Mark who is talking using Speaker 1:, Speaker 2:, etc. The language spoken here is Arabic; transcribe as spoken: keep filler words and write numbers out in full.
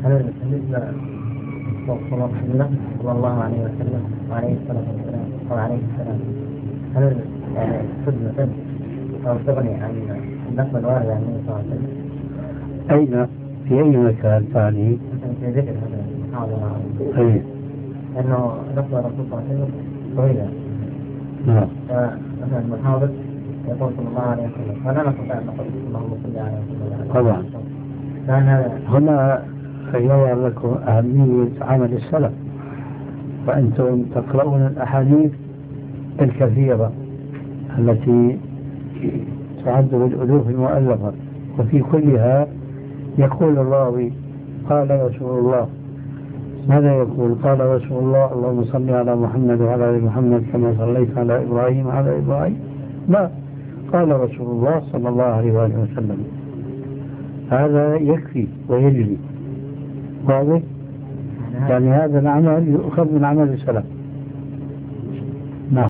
Speaker 1: هل بالنسبة صلى الله عليه وسلم وعليه الصلاة والسلام وعليه السلام هل يعني خدمة أو تغني عن النقل الوارد عن النبي صلى الله عليه وسلم؟
Speaker 2: أين في أي مكان ثاني؟
Speaker 1: مثلا في ذكر هذا المحاضرة
Speaker 2: أي
Speaker 1: لأنه نقل الرسول صلى الله عليه وسلم طويلة.
Speaker 2: نعم.
Speaker 1: فمثلا المحاضر يقول صلى الله عليه وسلم فلا نستطيع أن نقول اللهم صل على وسلم.
Speaker 2: طبعا. هنا يظهر لكم أهمية عمل السلف، وأنتم تقرؤون الأحاديث الكثيرة التي تعد بالألوف المؤلفة، وفي كلها يقول الراوي قال رسول الله. ماذا يقول؟ قال رسول الله اللهم صل على محمد وعلى آل محمد كما صليت على إبراهيم وعلى إبراهيم. لا، قال رسول الله صلى الله عليه وآله وسلم. هذا يكفي ويجري. واضح؟ يعني هذا العمل يؤخذ من عمل السلف.